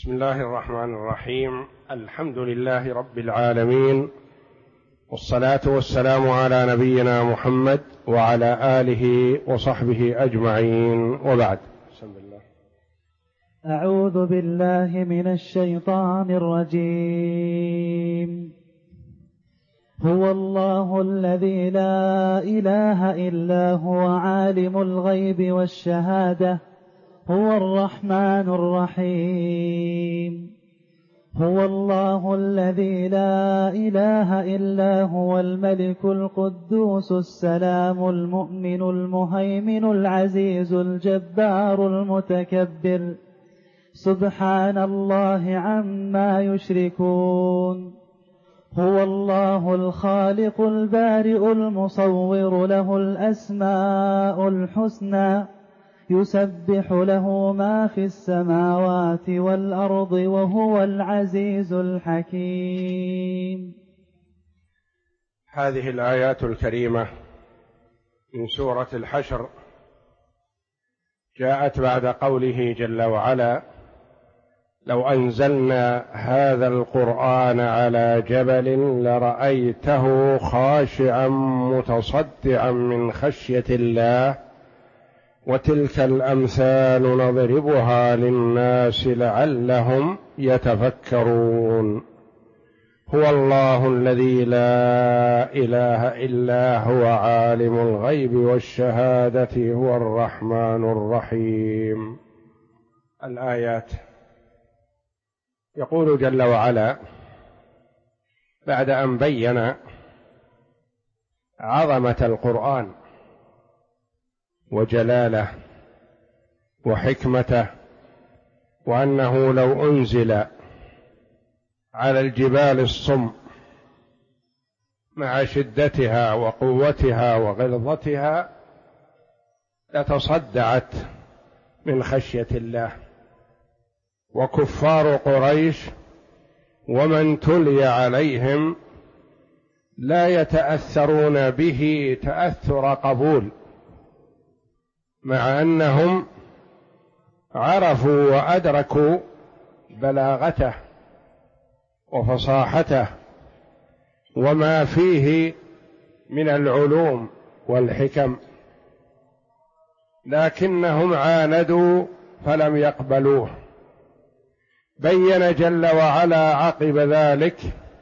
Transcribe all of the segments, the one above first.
بسم الله الرحمن الرحيم. الحمد لله رب العالمين، والصلاة والسلام على نبينا محمد وعلى آله وصحبه أجمعين، وبعد. بسم الله. أعوذ بالله من الشيطان الرجيم. هو الله الذي لا إله إلا هو عالم الغيب والشهادة، هو الرحمن الرحيم. هو الله الذي لا إله إلا هو الملك القدوس السلام المؤمن المهيمن العزيز الجبار المتكبر، سبحان الله عما يشركون. هو الله الخالق البارئ المصور، له الأسماء الحسنى، يسبح له ما في السماوات والأرض، وهو العزيز الحكيم. هذه الآيات الكريمة من سورة الحشر جاءت بعد قوله جل وعلا: لو أنزلنا هذا القرآن على جبل لرأيته خاشعا متصدعا من خشية الله، وتلك الأمثال نضربها للناس لعلهم يتفكرون. هو الله الذي لا إله إلا هو عالم الغيب والشهادة، هو الرحمن الرحيم. الآيات. يقول جل وعلا بعد أن بين عظمة القرآن وجلاله وحكمته، وأنه لو أنزل على الجبال الصم مع شدتها وقوتها وغلظتها لتصدعت من خشية الله، وكفار قريش ومن تلي عليهم لا يتأثرون به تأثر قبول، مع أنهم عرفوا وأدركوا بلاغته وفصاحته وما فيه من العلوم والحكم، لكنهم عاندوا فلم يقبلوه. بين جل وعلا عقب ذلك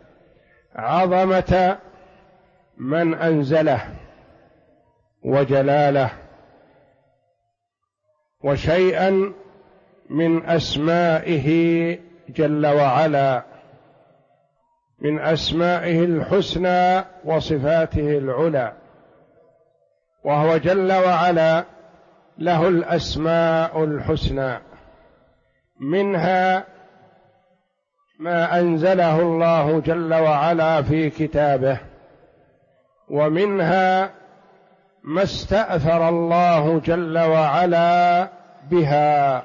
عظمة من أنزله وجلاله، وشيئا من أسمائه جل وعلا، من أسمائه الحسنى وصفاته العلى. وهو جل وعلا له الأسماء الحسنى، منها ما أنزله الله جل وعلا في كتابه، ومنها ما استأثر الله جل وعلا بها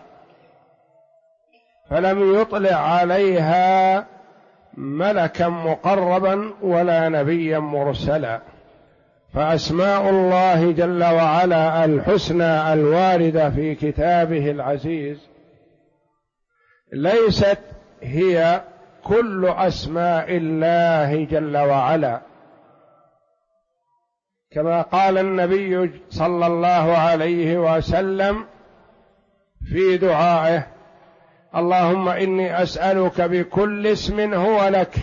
فلم يطلع عليها ملكا مقربا ولا نبيا مرسلا. فأسماء الله جل وعلا الحسنى الواردة في كتابه العزيز ليست هي كل أسماء الله جل وعلا، كما قال النبي صلى الله عليه وسلم في دعائه: اللهم إني أسألك بكل اسم هو لك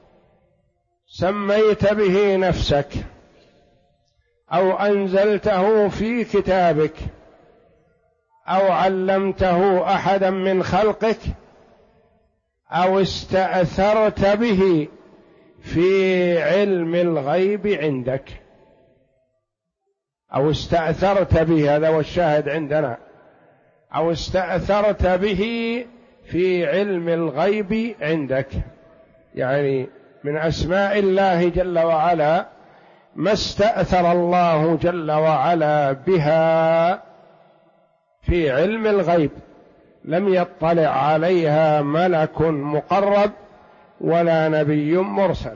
سميت به نفسك أو أنزلته في كتابك أو علمته أحدا من خلقك أو استأثرت به في علم الغيب عندك. أو استأثرت به، هذا هو الشاهد عندنا، أو استأثرت به في علم الغيب عندك، يعني من أسماء الله جل وعلا ما استأثر الله جل وعلا بها في علم الغيب، لم يطلع عليها ملك مقرب ولا نبي مرسل.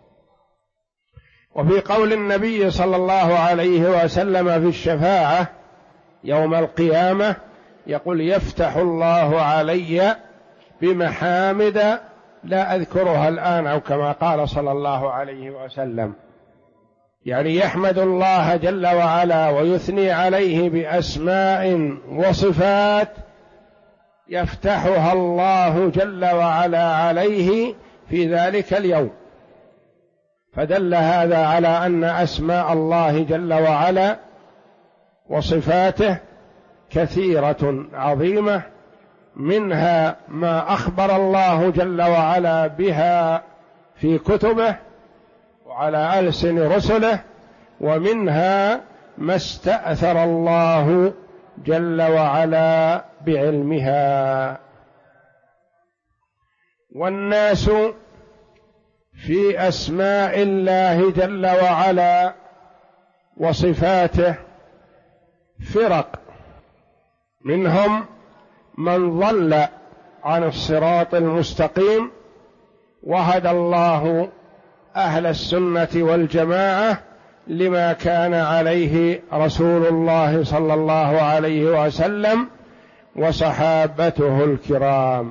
وفي قول النبي صلى الله عليه وسلم في الشفاعة يوم القيامة يقول: يفتح الله علي بمحامد لا أذكرها الآن، أو كما قال صلى الله عليه وسلم، يعني يحمد الله جل وعلا ويثني عليه بأسماء وصفات يفتحها الله جل وعلا عليه في ذلك اليوم. فدل هذا على أن أسماء الله جل وعلا وصفاته كثيرة عظيمة، منها ما أخبر الله جل وعلا بها في كتبه وعلى ألسن رسله، ومنها ما استأثر الله جل وعلا بعلمها. والناس في أسماء الله جل وعلا وصفاته فرق، منهم من ضل عن الصراط المستقيم، وهدى الله أهل السنة والجماعة لما كان عليه رسول الله صلى الله عليه وسلم وصحابته الكرام.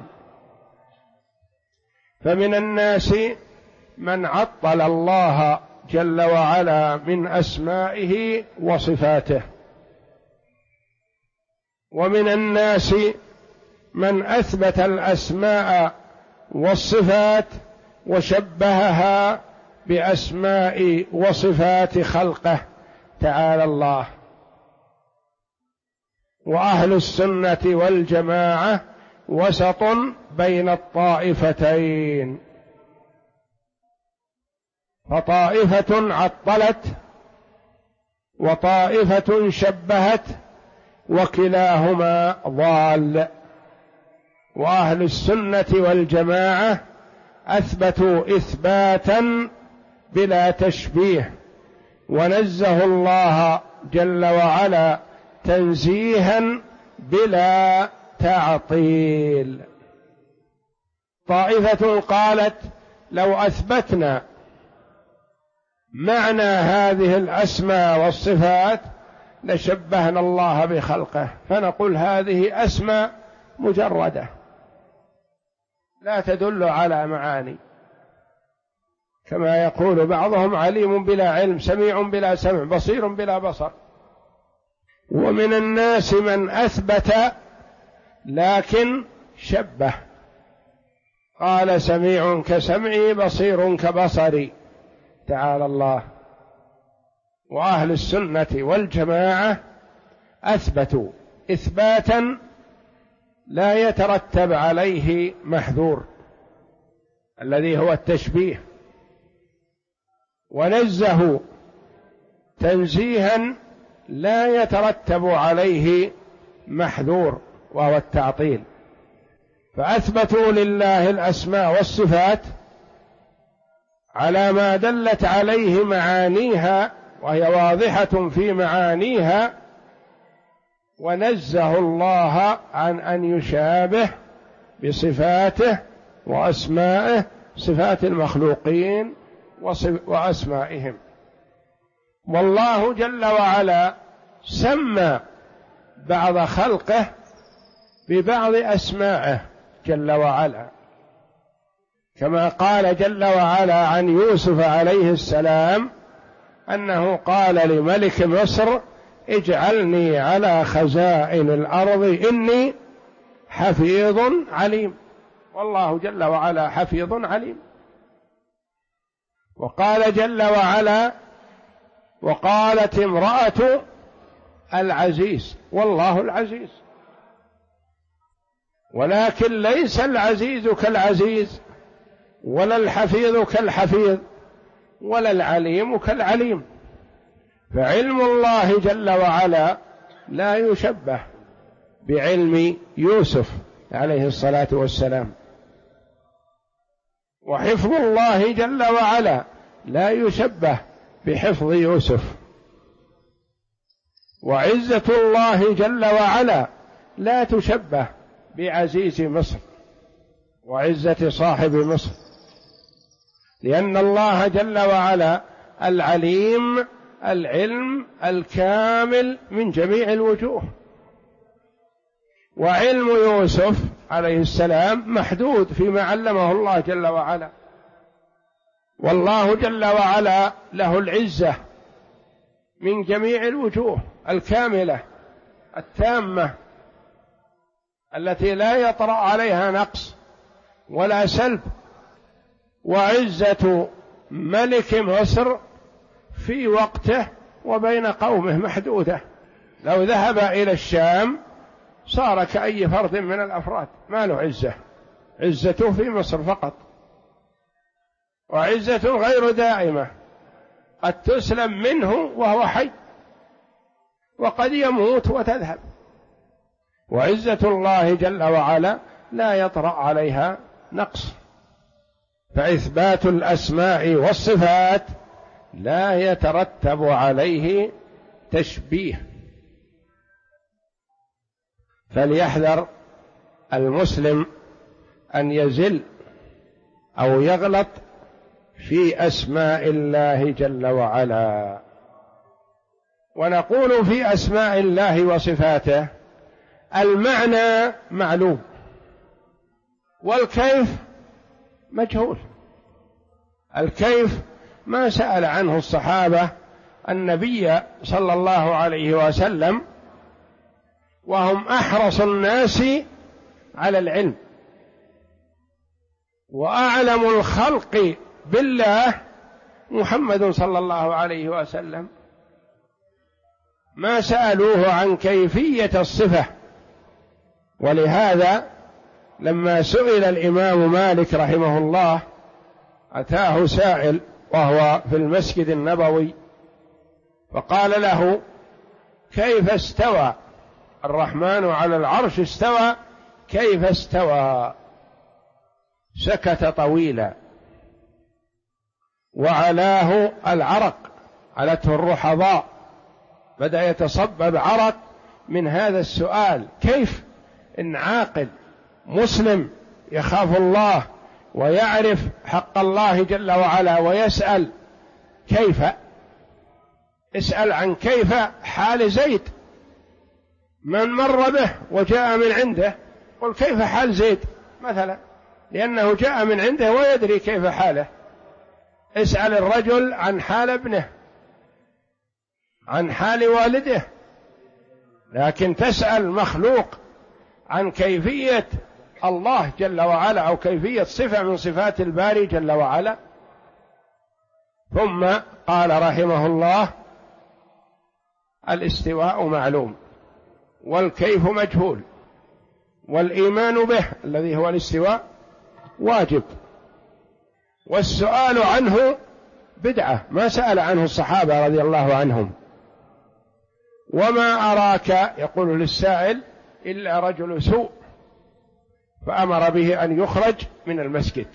فمن الناس من عطل الله جل وعلا من أسمائه وصفاته، ومن الناس من أثبت الأسماء والصفات وشبهها بأسماء وصفات خلقه تعالى الله. وأهل السنة والجماعة وسط بين الطائفتين، فطائفة عطلت وطائفة شبهت، وكلاهما ضال. وأهل السنة والجماعة أثبتوا إثباتا بلا تشبيه، ونزهوا الله جل وعلا تنزيها بلا تعطيل. طائفة قالت لو أثبتنا معنى هذه الأسماء والصفات لشبهنا الله بخلقه، فنقول هذه أسماء مجردة لا تدل على معاني، كما يقول بعضهم عليم بلا علم، سميع بلا سمع، بصير بلا بصر. ومن الناس من أثبت لكن شبه، قال سميع كسمعي بصير كبصري تعالى الله. وأهل السنة والجماعة أثبتوا إثباتا لا يترتب عليه محذور الذي هو التشبيه، ونزهوا تنزيها لا يترتب عليه محذور وهو التعطيل. فأثبتوا لله الأسماء والصفات على ما دلت عليه معانيها، وهي واضحة في معانيها، ونزهوا الله عن أن يشابه بصفاته وأسمائه صفات المخلوقين وأسمائهم. والله جل وعلا سمى بعض خلقه ببعض أسمائه جل وعلا، كما قال جل وعلا عن يوسف عليه السلام أنه قال لملك مصر اجعلني على خزائن الأرض إني حفيظ عليم. والله جل وعلا حفيظ عليم. وقال جل وعلا وقالت امرأة العزيز، والله العزيز، ولكن ليس العزيز كالعزيز، ولا الحفيظ كالحفيظ، ولا العليم كالعليم. فعلم الله جل وعلا لا يشبه بعلم يوسف عليه الصلاة والسلام، وحفظ الله جل وعلا لا يشبه بحفظ يوسف، وعزة الله جل وعلا لا تشبه بعزيز مصر وعزة صاحب مصر، لأن الله جل وعلا العليم العلم الكامل من جميع الوجوه. وعلم يوسف عليه السلام محدود فيما علمه الله جل وعلا، والله جل وعلا له العزة من جميع الوجوه الكاملة التامة التي لا يطرأ عليها نقص ولا سلب. وعزة ملك مصر في وقته وبين قومه محدودة، لو ذهب إلى الشام صار كأي فرد من الأفراد، ما له عزة، عزته في مصر فقط، وعزة غير دائمة، قد تسلم منه وهو حي وقد يموت وتذهب. وعزة الله جل وعلا لا يطرأ عليها نقص، فإثبات الأسماء والصفات لا يترتب عليه تشبيه. فليحذر المسلم أن يزل أو يغلط في أسماء الله جل وعلا. ونقول في أسماء الله وصفاته المعنى معلوم والكيف مجهول. الكيف ما سأل عنه الصحابة النبي صلى الله عليه وسلم وهم أحرص الناس على العلم، وأعلم الخلق بالله محمد صلى الله عليه وسلم، ما سألوه عن كيفية الصفة. ولهذا لما سئل الإمام مالك رحمه الله، أتاه سائل وهو في المسجد النبوي فقال له: كيف استوى الرحمن على العرش استوى، كيف استوى؟ سكت طويلا وعلاه العرق، علته الرحضاء، بدأ يتصبب عرق من هذا السؤال. كيف إن عاقل مسلم يخاف الله ويعرف حق الله جل وعلا ويسأل كيف؟ اسأل عن كيف حال زيد، من مر به وجاء من عنده قل كيف حال زيد مثلا، لأنه جاء من عنده ويدري كيف حاله. اسأل الرجل عن حال ابنه، عن حال والده، لكن تسأل مخلوق عن كيفية الله جل وعلا أو كيفية صفة من صفات الباري جل وعلا. ثم قال رحمه الله: الاستواء معلوم والكيف مجهول، والإيمان به الذي هو الاستواء واجب، والسؤال عنه بدعة ما سأل عنه الصحابة رضي الله عنهم. وما أراك يقول للسائل إلا رجل سوء، فأمر به أن يخرج من المسجد،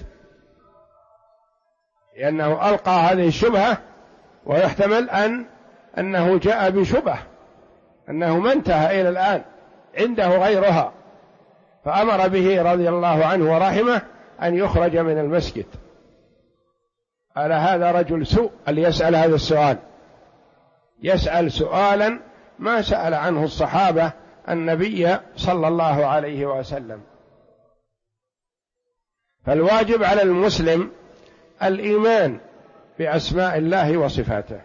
لأنه ألقى هذه الشبهة، ويحتمل أنه جاء بشبهة أنه ما انتهى إلى الآن عنده غيرها، فأمر به رضي الله عنه ورحمه أن يخرج من المسجد. قال: هذا رجل سوء اللي يسأل هذا السؤال، يسأل سؤالا ما سأل عنه الصحابة النبي صلى الله عليه وسلم. فالواجب على المسلم الإيمان بأسماء الله وصفاته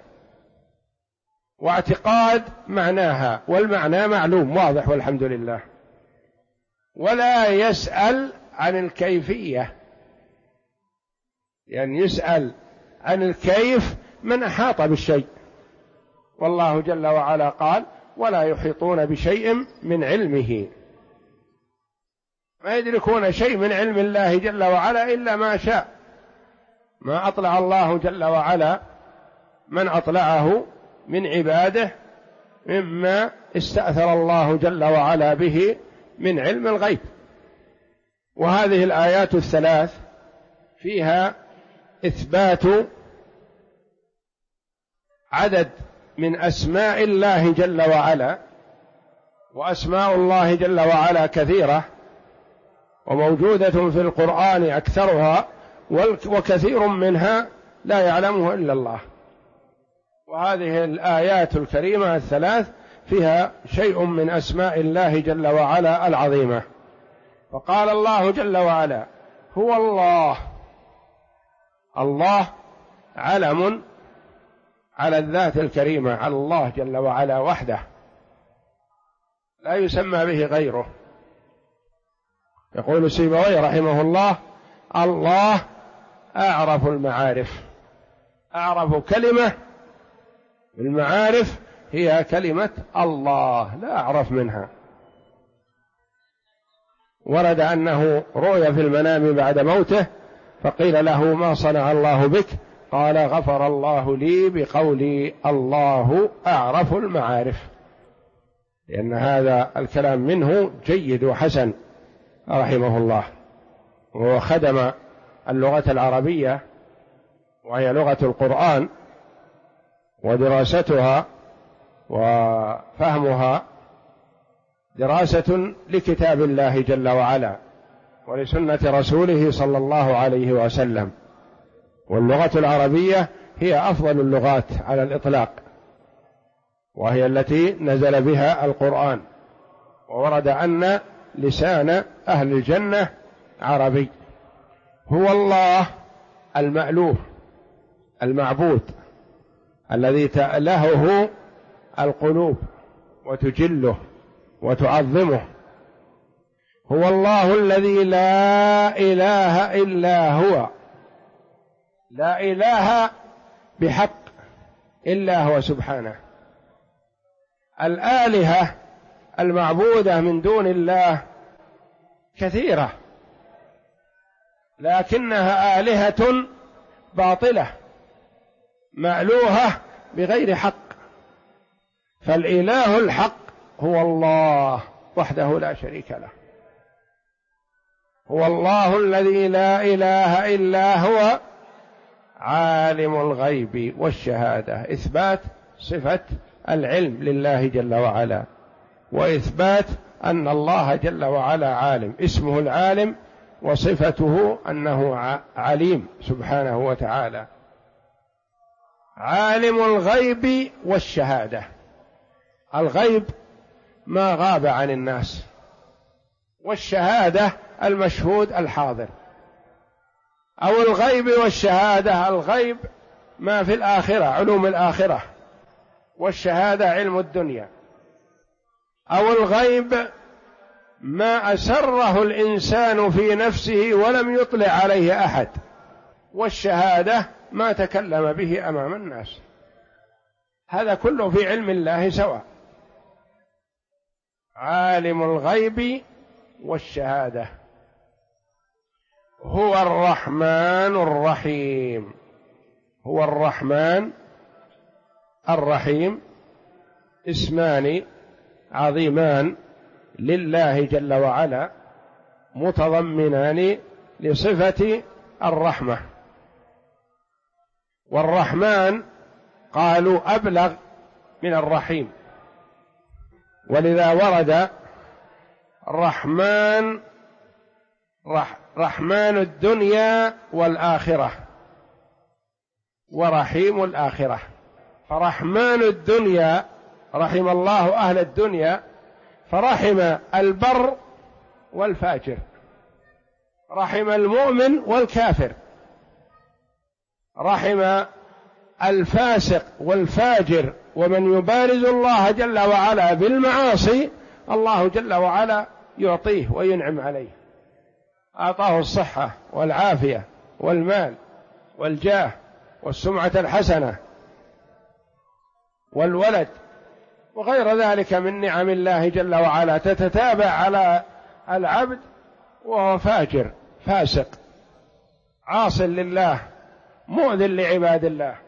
واعتقاد معناها، والمعنى معلوم واضح والحمد لله، ولا يسأل عن الكيفية، يعني يسأل عن الكيف من أحاط بالشيء، والله جل وعلا قال: ولا يحيطون بشيء من علمه، ما يدركون شيء من علم الله جل وعلا إلا ما شاء، ما أطلع الله جل وعلا من أطلعه من عباده مما استأثر الله جل وعلا به من علم الغيب. وهذه الآيات الثلاث فيها إثبات عدد من أسماء الله جل وعلا، وأسماء الله جل وعلا كثيرة وموجودة في القرآن أكثرها، وكثير منها لا يعلمه إلا الله. وهذه الآيات الكريمة الثلاث فيها شيء من أسماء الله جل وعلا العظيمة. فقال الله جل وعلا هو الله. الله علم على الذات الكريمة، على الله جل وعلا وحده، لا يسمى به غيره. يقول سيبويه رحمه الله: الله أعرف المعارف، أعرف كلمة المعارف هي كلمة الله، لا أعرف منها. ورد أنه رؤي في المنام بعد موته فقيل له: ما صنع الله بك؟ قال: غفر الله لي بقولي الله أعرف المعارف، لأن هذا الكلام منه جيد وحسن رحمه الله. وهو خدم اللغة العربية وهي لغة القرآن، ودراستها وفهمها دراسة لكتاب الله جل وعلا ولسنة رسوله صلى الله عليه وسلم. واللغة العربية هي أفضل اللغات على الإطلاق، وهي التي نزل بها القرآن، وورد أن لسان أهل الجنة عربي. هو الله المألوه المعبود الذي تألهه القلوب وتجله وتعظمه. هو الله الذي لا إله إلا هو، لا إله بحق إلا هو سبحانه. الآلهة المعبودة من دون الله كثيرة، لكنها آلهة باطلة مألوهة بغير حق، فالإله الحق هو الله وحده لا شريك له. هو الله الذي لا إله إلا هو عالم الغيب والشهادة، إثبات صفة العلم لله جل وعلا، وإثبات أن الله جل وعلا عالم، اسمه العالم وصفته أنه عليم سبحانه وتعالى. عالم الغيب والشهادة، الغيب ما غاب عن الناس، والشهادة المشهود الحاضر. أو الغيب والشهادة، الغيب ما في الآخرة علوم الآخرة، والشهادة علم الدنيا. أو الغيب ما أسره الإنسان في نفسه ولم يطلع عليه أحد، والشهادة ما تكلم به أمام الناس. هذا كله في علم الله سواء. عالم الغيب والشهادة. هو الرحمن الرحيم. هو الرحمن الرحيم اسمان عظيمان لله جل وعلا، متضمنان لصفة الرحمة. والرحمن قالوا أبلغ من الرحيم، ولذا ورد رحمن الدنيا والآخرة ورحيم الآخرة. فرحمن الدنيا رحم الله أهل الدنيا، فرحم البر والفاجر، رحم المؤمن والكافر، رحم الفاسق والفاجر ومن يبارز الله جل وعلا بالمعاصي، الله جل وعلا يعطيه وينعم عليه، أعطاه الصحة والعافية والمال والجاه والسمعة الحسنة والولد وغير ذلك من نعم الله جل وعلا تتتابع على العبد وهو فاجر فاسق عاص لله مؤذن لعباد الله.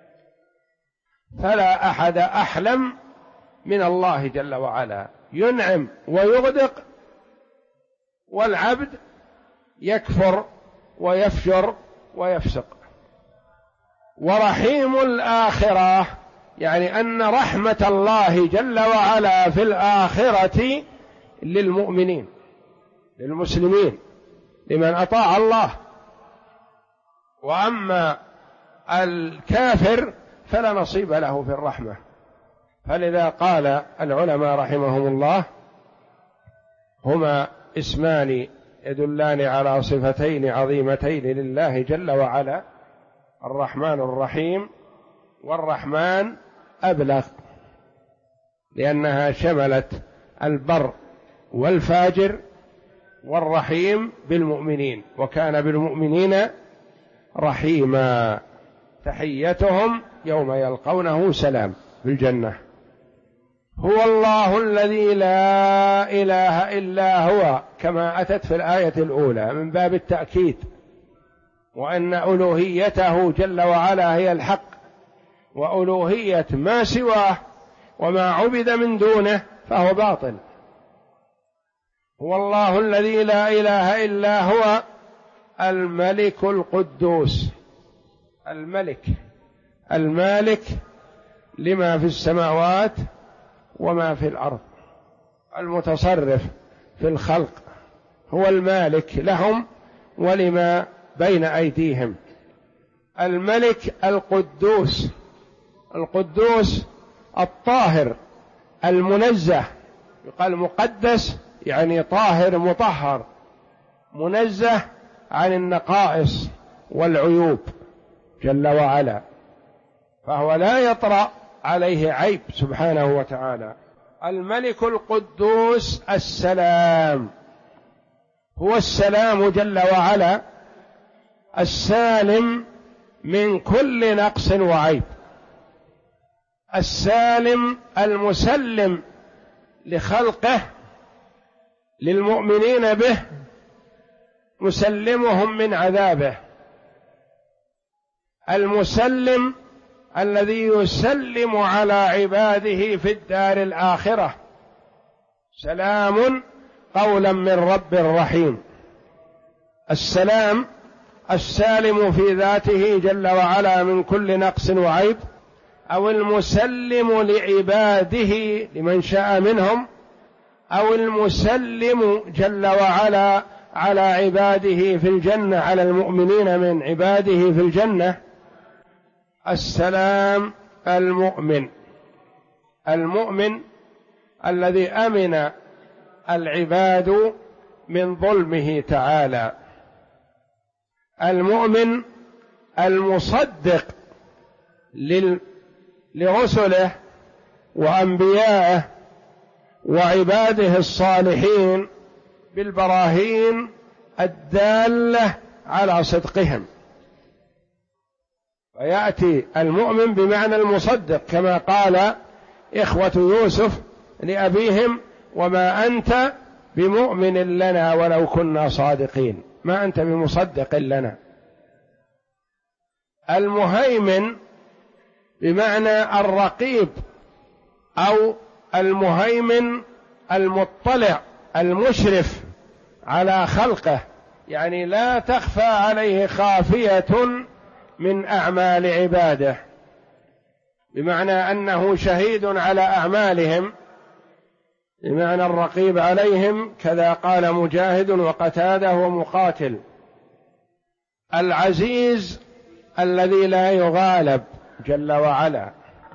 فلا أحد أحلم من الله جل وعلا، ينعم ويغدق والعبد يكفر ويفجر ويفسق. ورحيم الآخرة، يعني أن رحمة الله جل وعلا في الآخرة للمؤمنين للمسلمين لمن أطاع الله، وأما الكافر فلا نصيب له في الرحمة. فلذا قال العلماء رحمهم الله: هما اسمان يدلان على صفتين عظيمتين لله جل وعلا: الرحمن الرحيم، والرحمن أبلغ لأنها شملت البر والفاجر، والرحيم بالمؤمنين، وكان بالمؤمنين رحيما، تحيتهم يوم يلقونه سلام في الجنة. هو الله الذي لا إله إلا هو، كما أتت في الآية الأولى من باب التأكيد، وأن ألوهيته جل وعلا هي الحق، وألوهية ما سواه وما عبد من دونه فهو باطل. هو الله الذي لا إله إلا هو الملك القدوس، المالك لما في السماوات وما في الأرض، المتصرف في الخلق، هو المالك لهم ولما بين أيديهم. الملك القدوس، القدوس الطاهر المنزه، يقال مقدس يعني طاهر مطهر، منزه عن النقائص والعيوب جل وعلا، فهو لا يطرأ عليه عيب سبحانه وتعالى. الملك القدوس السلام، هو السلام جل وعلا، السالم من كل نقص وعيب، السالم المسلم لخلقه للمؤمنين به، مسلمهم من عذابه، المسلم الذي يسلم على عباده في الدار الآخرة، سلام قولا من رب رحيم. السلام السالم في ذاته جل وعلا من كل نقص وعيب، أو المسلم لعباده لمن شاء منهم، أو المسلم جل وعلا على عباده في الجنة، على المؤمنين من عباده في الجنة. السلام المؤمن الذي أمن العباد من ظلمه تعالى، المؤمن المصدق لرسله وأنبيائه وعباده الصالحين بالبراهين الدالة على صدقهم. فيأتي المؤمن بمعنى المصدق، كما قال إخوة يوسف لأبيهم: وما أنت بمؤمن لنا ولو كنا صادقين، ما أنت بمصدق لنا. المهيمن بمعنى الرقيب، أو المهيمن المطلع المشرف على خلقه، يعني لا تخفى عليه خافية من أعمال عباده، بمعنى أنه شهيد على أعمالهم، بمعنى الرقيب عليهم، كذا قال مجاهد وقتاده ومقاتل. العزيز الذي لا يغالب جل وعلا،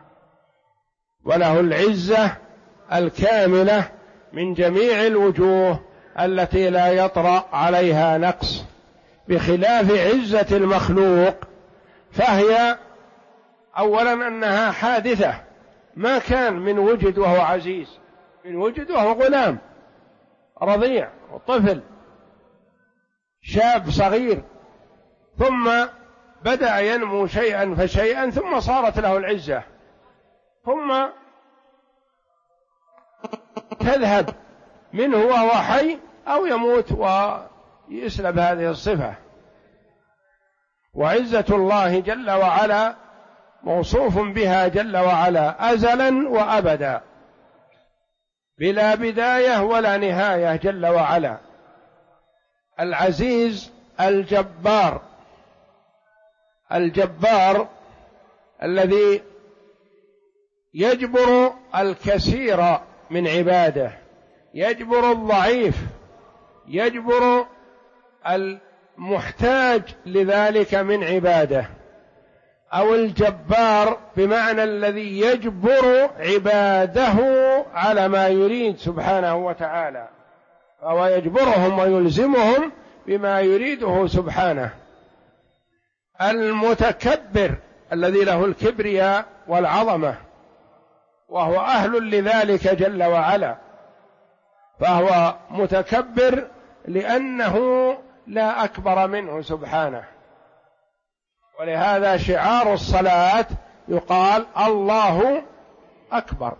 وله العزة الكاملة من جميع الوجوه التي لا يطرأ عليها نقص، بخلاف عزة المخلوق، فهي أولا أنها حادثة، ما كان من وجد وهو عزيز، من وجد وهو غلام رضيع وطفل شاب صغير، ثم بدأ ينمو شيئا فشيئا، ثم صارت له العزة، ثم تذهب منه وهو حي أو يموت ويسلب هذه الصفة. وعزة الله جل وعلا موصوف بها جل وعلا أزلا وأبدا، بلا بداية ولا نهاية جل وعلا. العزيز الجبار الذي يجبر الكثير من عباده، يجبر الضعيف، يجبر المحتاج لذلك من عباده. أو الجبار بمعنى الذي يجبر عباده على ما يريد سبحانه وتعالى، فهو يجبرهم ويلزمهم بما يريده سبحانه. المتكبر الذي له الكبرياء والعظمة وهو أهل لذلك جل وعلا، فهو متكبر لأنه لا أكبر منه سبحانه. ولهذا شعار الصلاة يقال الله أكبر.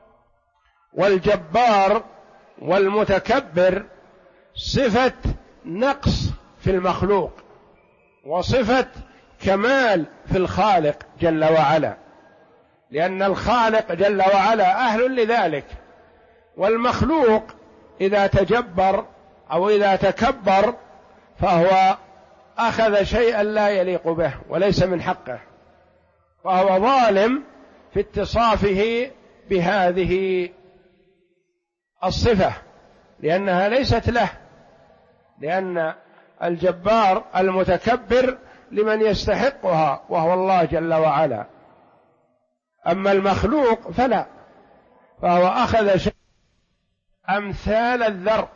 والجبار والمتكبر صفة نقص في المخلوق وصفة كمال في الخالق جل وعلا، لأن الخالق جل وعلا أهل لذلك، والمخلوق إذا تجبر أو إذا تكبر فهو أخذ شيئا لا يليق به وليس من حقه، فهو ظالم في اتصافه بهذه الصفة لأنها ليست له، لأن الجبار المتكبر لمن يستحقها وهو الله جل وعلا، أما المخلوق فلا، فهو أخذ شيء أمثال الذر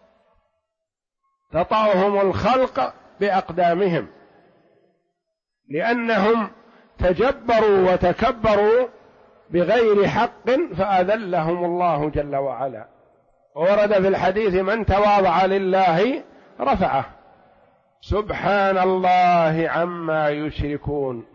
تطأهم الخلق بأقدامهم، لأنهم تجبروا وتكبروا بغير حق فأذلهم الله جل وعلا. ورد في الحديث من تواضع لله رفعه، سبحان الله عما يشركون.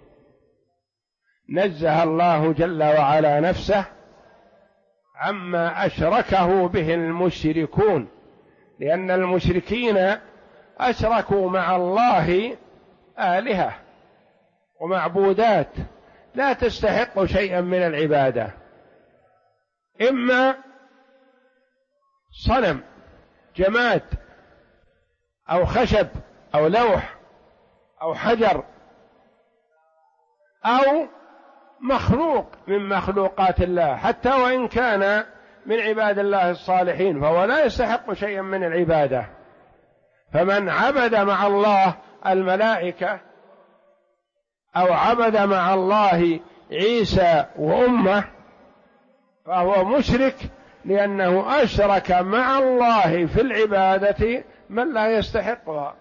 نزه الله جل وعلا نفسه عما أشركه به المشركون، لأن المشركين أشركوا مع الله آلهة ومعبودات لا تستحق شيئا من العبادة، إما صنم جماد أو خشب أو لوح أو حجر أو مخلوق من مخلوقات الله، حتى وإن كان من عباد الله الصالحين فهو لا يستحق شيئا من العبادة. فمن عبد مع الله الملائكة أو عبد مع الله عيسى وأمه فهو مشرك، لأنه أشرك مع الله في العبادة من لا يستحقها،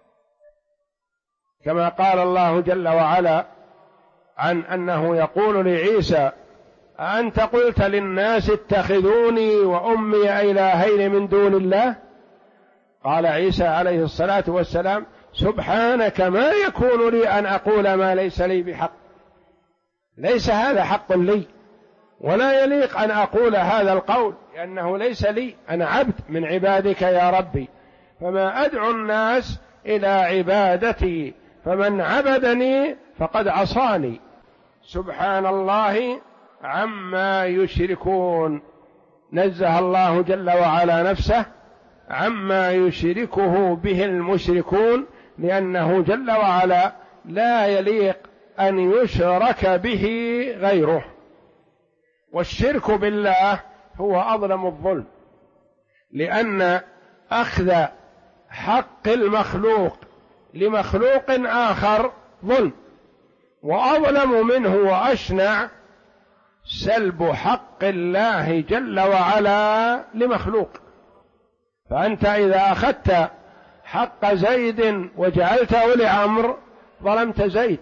كما قال الله جل وعلا عن أنه يقول لعيسى أأنت قلت للناس اتخذوني وأمي إلهين من دون الله؟ قال عيسى عليه الصلاة والسلام سبحانك ما يكون لي أن أقول ما ليس لي بحق، ليس هذا حق لي ولا يليق أن أقول هذا القول، لأنه ليس لي، أنا عبد من عبادك يا ربي، فما أدعو الناس إلى عبادتي، فمن عبدني فقد عصاني. سبحان الله عما يشركون. نزه الله جل وعلا نفسه عما يشركه به المشركون، لأنه جل وعلا لا يليق أن يشرك به غيره. والشرك بالله هو أظلم الظلم، لأن أخذ حق المخلوق لمخلوق آخر ظلم، وأظلم منه وأشنع سلب حق الله جل وعلا لمخلوق. فأنت إذا أخذت حق زيد وجعلته لعمر ظلمت زيد.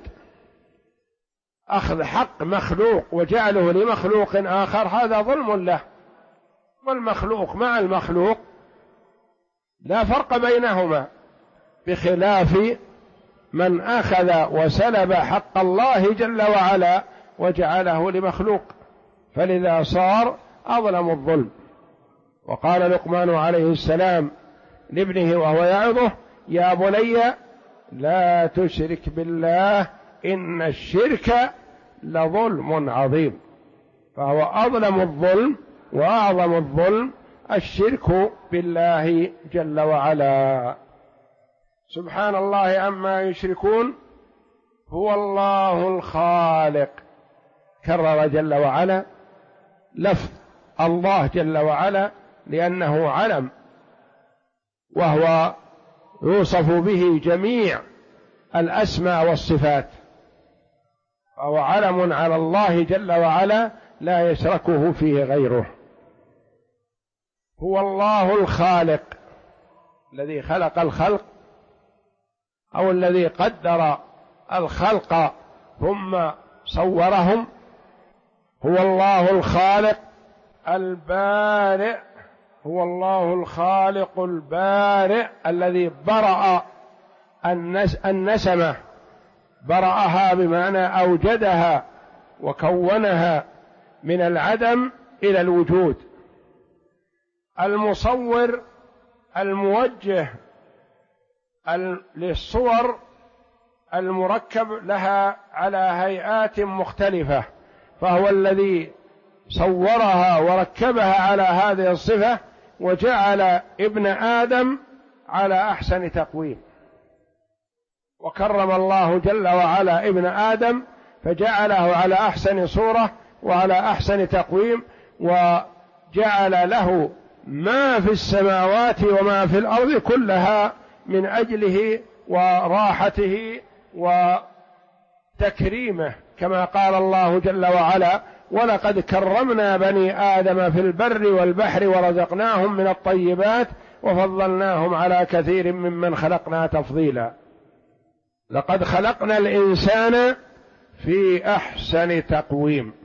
أخذ حق مخلوق وجعله لمخلوق آخر هذا ظلم له، والمخلوق مع المخلوق لا فرق بينهما، بخلاف من أخذ وسلب حق الله جل وعلا وجعله لمخلوق، فلذا صار أظلم الظلم. وقال لقمان عليه السلام لابنه وهو يعظه يا بني لا تشرك بالله إن الشرك لظلم عظيم. فهو أظلم الظلم وأعظم الظلم الشرك بالله جل وعلا. سبحان الله عما يشركون. هو الله الخالق، كرر جل وعلا لفظ الله جل وعلا لأنه علم، وهو يوصف به جميع الأسماء والصفات، فهو علم على الله جل وعلا لا يشركه فيه غيره. هو الله الخالق الذي خلق الخلق أو الذي قدر الخلق ثم صورهم، هو الله الخالق البارئ، هو الله الخالق البارئ الذي برأ النسمة، برأها بمعنى أوجدها وكونها من العدم إلى الوجود، المصور الموجه للصور المركب لها على هيئات مختلفة، فهو الذي صورها وركبها على هذه الصفة وجعل ابن آدم على أحسن تقويم، وكرم الله جل وعلا ابن آدم فجعله على أحسن صورة وعلى أحسن تقويم، وجعل له ما في السماوات وما في الأرض كلها من أجله وراحته وتكريمه، كما قال الله جل وعلا: ولقد كرمنا بني آدم في البر والبحر ورزقناهم من الطيبات وفضلناهم على كثير ممن خلقنا تفضيلا. لقد خلقنا الإنسان في أحسن تقويم.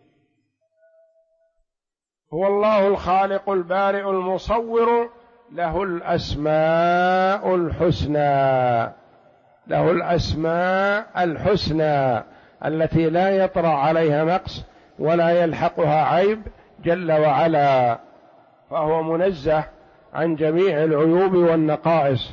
هو الله الخالق البارئ المصور، له الأسماء الحسنى، له الأسماء الحسنى التي لا يطرأ عليها نقص ولا يلحقها عيب جل وعلا، فهو منزه عن جميع العيوب والنقائص.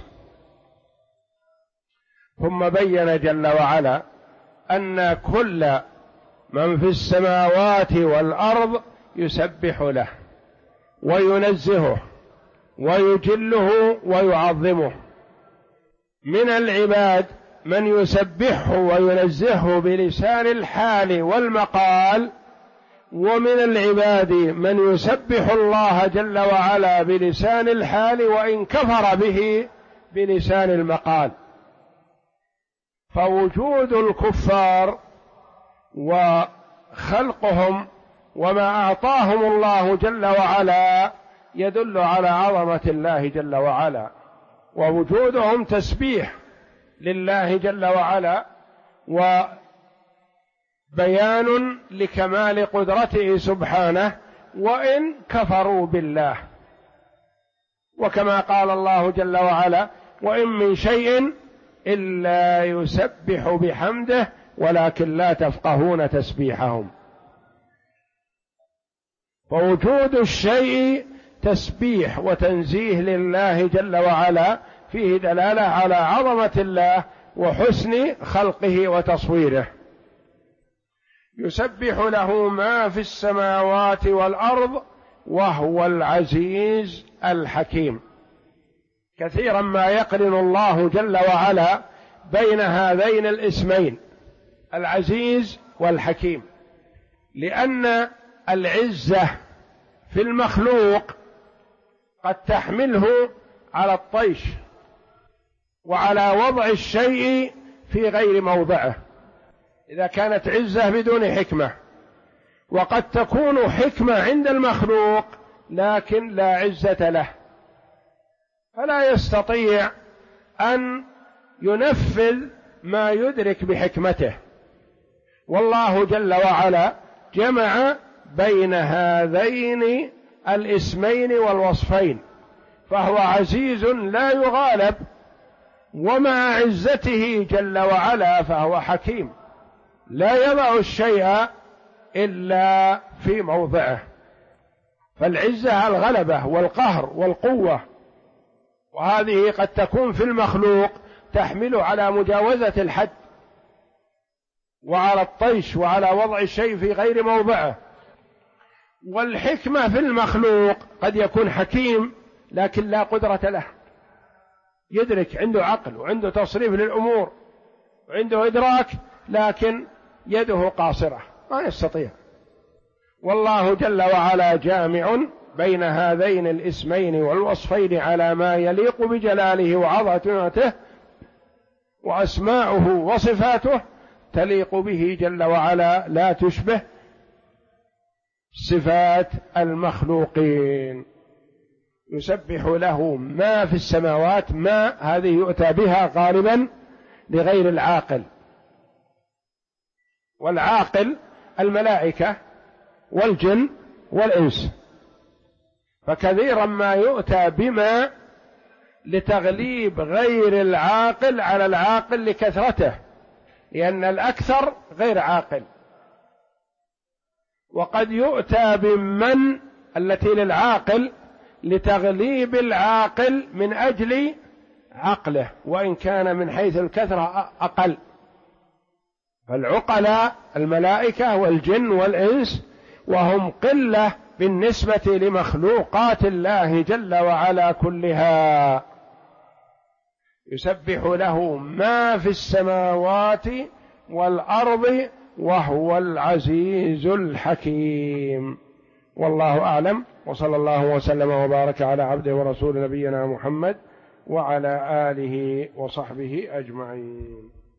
ثم بين جل وعلا أن كل من في السماوات والأرض يسبح له وينزهه ويجله ويعظمه. من العباد من يسبحه وينزهه بلسان الحال والمقال، ومن العباد من يسبح الله جل وعلا بلسان الحال وإن كفر به بلسان المقال. فوجود الكفار وخلقهم وما أعطاهم الله جل وعلا يدل على عظمة الله جل وعلا، ووجودهم تسبيح لله جل وعلا وبيان لكمال قدرته سبحانه، وإن كفروا بالله. وكما قال الله جل وعلا: وإن من شيء إلا يسبح بحمده ولكن لا تفقهون تسبيحهم. فوجود الشيء تسبيح وتنزيه لله جل وعلا، فيه دلالة على عظمة الله وحسن خلقه وتصويره. يسبح له ما في السماوات والأرض وهو العزيز الحكيم. كثيرا ما يقرن الله جل وعلا بين هذين الاسمين العزيز والحكيم، لأن العزة في المخلوق قد تحمله على الطيش وعلى وضع الشيء في غير موضعه إذا كانت عزة بدون حكمة، وقد تكون حكمة عند المخلوق لكن لا عزة له، فلا يستطيع أن ينفذ ما يدرك بحكمته. والله جل وعلا جمع بين هذين الاسمين والوصفين، فهو عزيز لا يغالب، ومع عزته جل وعلا فهو حكيم لا يضع الشيء إلا في موضعه. فالعزة الغلبة والقهر والقوة، وهذه قد تكون في المخلوق تحمل على مجاوزة الحد وعلى الطيش وعلى وضع الشيء في غير موضعه. والحكمة في المخلوق قد يكون حكيم لكن لا قدرة له، يدرك، عنده عقل وعنده تصريف للأمور وعنده إدراك، لكن يده قاصرة ما يستطيع. والله جل وعلا جامع بين هذين الاسمين والوصفين على ما يليق بجلاله وعظمته، وأسماؤه وصفاته تليق به جل وعلا لا تشبه صفات المخلوقين. يسبح له ما في السماوات، ما هذه يؤتى بها غالبا لغير العاقل، والعاقل الملائكة والجن والإنس، فكثيرا ما يؤتى بما لتغليب غير العاقل على العاقل لكثرته، لأن الأكثر غير عاقل. وقد يؤتى بمن التي للعاقل لتغليب العاقل من أجل عقله، وإن كان من حيث الكثرة أقل. فالعقلاء الملائكة والجن والإنس، وهم قلة بالنسبة لمخلوقات الله جل وعلا كلها. يسبح له ما في السماوات والأرض وهو العزيز الحكيم. والله أعلم، وصلى الله وسلم وبارك على عبده ورسول نبينا محمد وعلى آله وصحبه أجمعين.